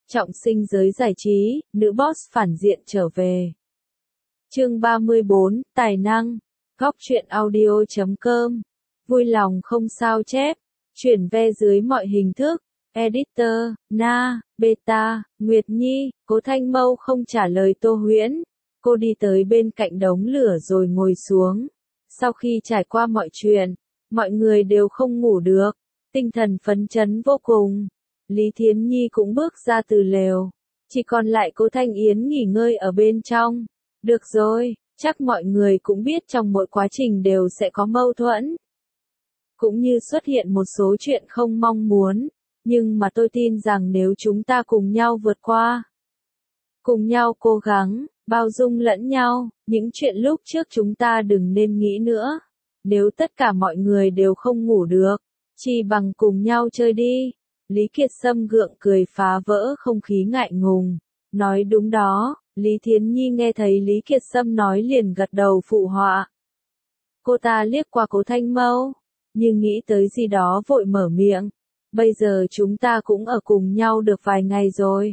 Trọng sinh giới giải trí, nữ boss phản diện trở về. Chương 34, Tài năng. Góc truyện audio.com. Vui lòng không sao chép. Chuyển ve dưới mọi hình thức. Editor, Na, Beta, Nguyệt Nhi, Cố Thanh Mâu không trả lời Tô Huyễn. Cô đi tới bên cạnh đống lửa rồi ngồi xuống. Sau khi trải qua mọi chuyện, mọi người đều không ngủ được. Tinh thần phấn chấn vô cùng. Lý Thiến Nhi cũng bước ra từ lều. Chỉ còn lại Cố Thanh Yến nghỉ ngơi ở bên trong. Được rồi, chắc mọi người cũng biết trong mỗi quá trình đều sẽ có mâu thuẫn. Cũng như xuất hiện một số chuyện không mong muốn. Nhưng mà tôi tin rằng nếu chúng ta cùng nhau vượt qua, cùng nhau cố gắng, bao dung lẫn nhau, những chuyện lúc trước chúng ta đừng nên nghĩ nữa. Nếu tất cả mọi người đều không ngủ được, chỉ bằng cùng nhau chơi đi. Lý Kiệt Sâm gượng cười phá vỡ không khí ngại ngùng. Nói đúng đó, Lý Thiến Nhi nghe thấy Lý Kiệt Sâm nói liền gật đầu phụ họa. Cô ta liếc qua Cố Thanh Mâu, nhưng nghĩ tới gì đó vội mở miệng. Bây giờ chúng ta cũng ở cùng nhau được vài ngày rồi.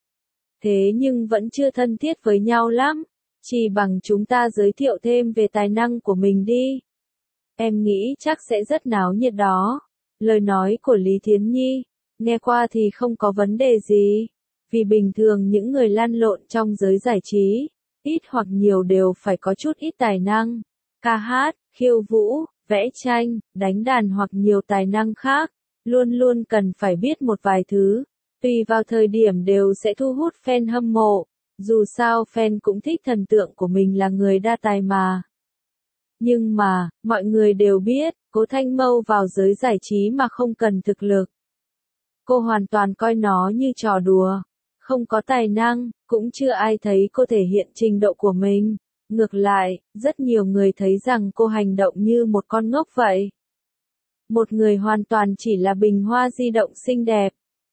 Thế nhưng vẫn chưa thân thiết với nhau lắm. Chỉ bằng chúng ta giới thiệu thêm về tài năng của mình đi. Em nghĩ chắc sẽ rất náo nhiệt đó. Lời nói của Lý Thiến Nhi, nghe qua thì không có vấn đề gì. Vì bình thường những người lăn lộn trong giới giải trí, ít hoặc nhiều đều phải có chút ít tài năng. Ca hát, khiêu vũ, vẽ tranh, đánh đàn hoặc nhiều tài năng khác. Luôn luôn cần phải biết một vài thứ. Tùy vào thời điểm đều sẽ thu hút fan hâm mộ. Dù sao fan cũng thích thần tượng của mình là người đa tài mà. Nhưng mà, mọi người đều biết, Cố Thanh Mâu vào giới giải trí mà không cần thực lực. Cô hoàn toàn coi nó như trò đùa. Không có tài năng, cũng chưa ai thấy cô thể hiện trình độ của mình. Ngược lại, rất nhiều người thấy rằng cô hành động như một con ngốc vậy. Một người hoàn toàn chỉ là bình hoa di động xinh đẹp.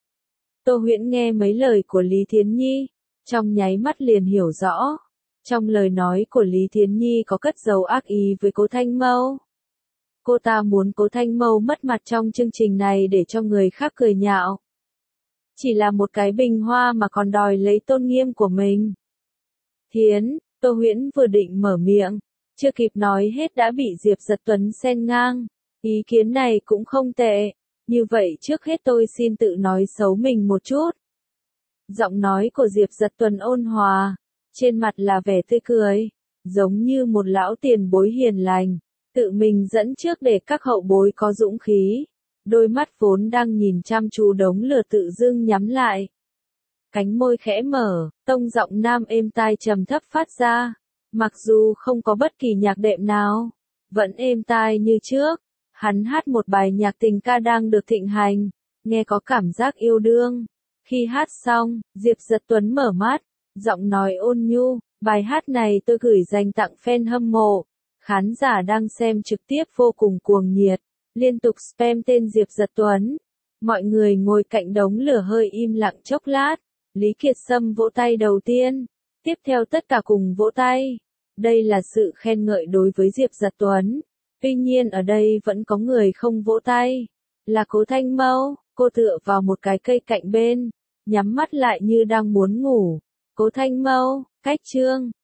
Tô Huyễn nghe mấy lời của Lý Thiến Nhi, trong nháy mắt liền hiểu rõ. Trong lời nói của Lý Thiến Nhi có cất dấu ác ý với Cố Thanh Mâu. Cô ta muốn Cố Thanh Mâu mất mặt trong chương trình này để cho người khác cười nhạo. Chỉ là một cái bình hoa mà còn đòi lấy tôn nghiêm của mình. Thiến, Tô Huyễn vừa định mở miệng, chưa kịp nói hết đã bị Diệp Dật Tuấn xen ngang. Ý kiến này cũng không tệ. Như vậy trước hết tôi xin tự nói xấu mình một chút. Giọng nói của Diệp Dật Tuấn ôn hòa, trên mặt là vẻ tươi cười, giống như một lão tiền bối hiền lành, tự mình dẫn trước để các hậu bối có dũng khí. Đôi mắt vốn đang nhìn chăm chú đống lửa tự dưng nhắm lại. Cánh môi khẽ mở, tông giọng nam êm tai trầm thấp phát ra. Mặc dù không có bất kỳ nhạc đệm nào, vẫn êm tai như trước. Hắn hát một bài nhạc tình ca đang được thịnh hành, nghe có cảm giác yêu đương. Khi hát xong, Diệp Dật Tuấn mở mắt, giọng nói ôn nhu, bài hát này tôi gửi dành tặng fan hâm mộ. Khán giả đang xem trực tiếp vô cùng cuồng nhiệt, liên tục spam tên Diệp Dật Tuấn. Mọi người ngồi cạnh đống lửa hơi im lặng chốc lát, Lý Kiệt Sâm vỗ tay đầu tiên, tiếp theo tất cả cùng vỗ tay. Đây là sự khen ngợi đối với Diệp Dật Tuấn. Tuy nhiên ở đây vẫn có người không vỗ tay. Là Cố Thanh Mâu, cô tựa vào một cái cây cạnh bên, nhắm mắt lại như đang muốn ngủ. Cố Thanh Mâu, cách chương.